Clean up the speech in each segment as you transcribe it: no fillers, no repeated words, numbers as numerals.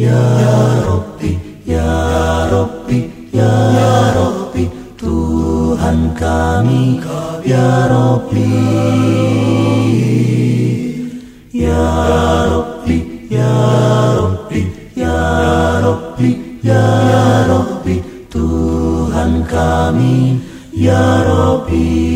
ya Rabbi, ya Rabbi, ya Rabbi, Tuhan kami, ya Rabbi, ya Rabbi, ya Rabbi, ya Rabbi, ya Rabbi, Tuhan kami, ya Rabbi.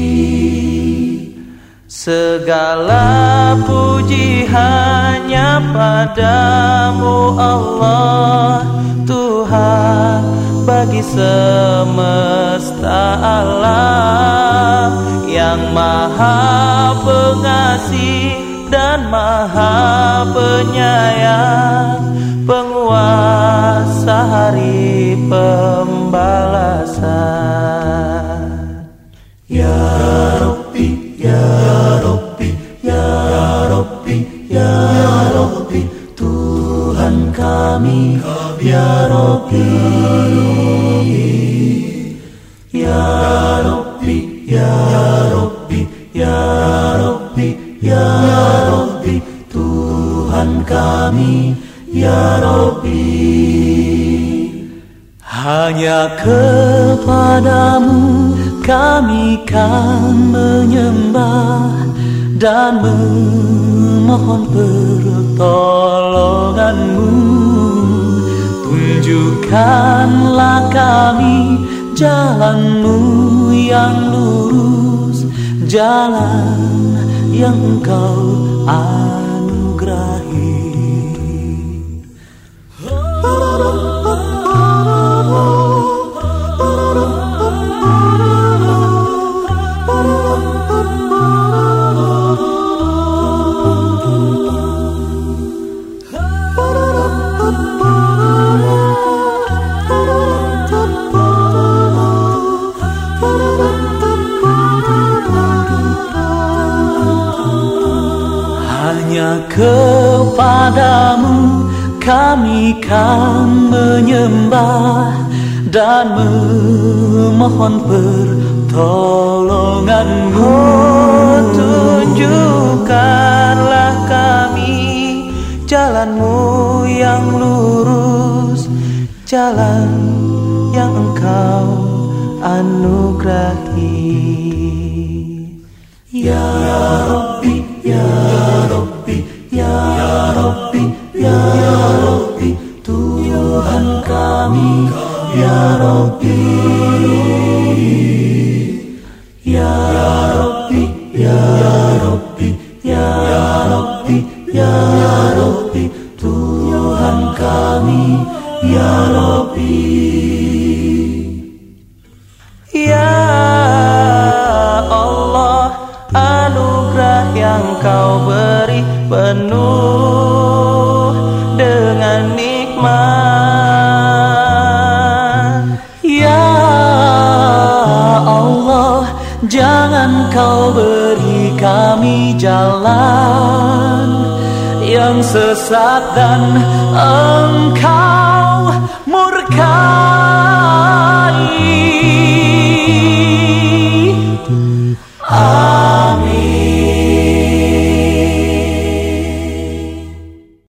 Segala puji hanya padamu Allah, Tuhan bagi semesta alam, yang maha pengasih dan maha penyayang, penguasa hari pembalasan. Ya Rabbi, ya Rabbi, ya Rabbi, ya Rabbi, Tuhan kami, ya Rabbi, ya Rabbi, ya Rabbi, ya Rabbi, ya Rabbi, Tuhan kami, ya Rabbi. Hanya kepadamu kami kan menyembah dan memohon pertolonganmu. Tunjukkanlah kami jalanmu yang lurus, jalan yang Engkau anugerahi. Hanya kepadamu kami kan menyembah dan memohon pertolonganmu. Tunjukkanlah kami jalanmu yang lurus, jalan yang Engkau anugerahi. Ya Rabbi, ya Rabbi, ya Rabbi, ya Rabbi, Tuhan kami, ya Rabbi, ya Rabbi, ya Rabbi, ya Rabbi, ya Rabbi, Tuhan kami, ya Rabbi. Ya Allah, anugerah yang Kau beri penuh dengan nikmat. Ya Allah, jangan Kau beri kami jalan yang sesat dan Engkau murka.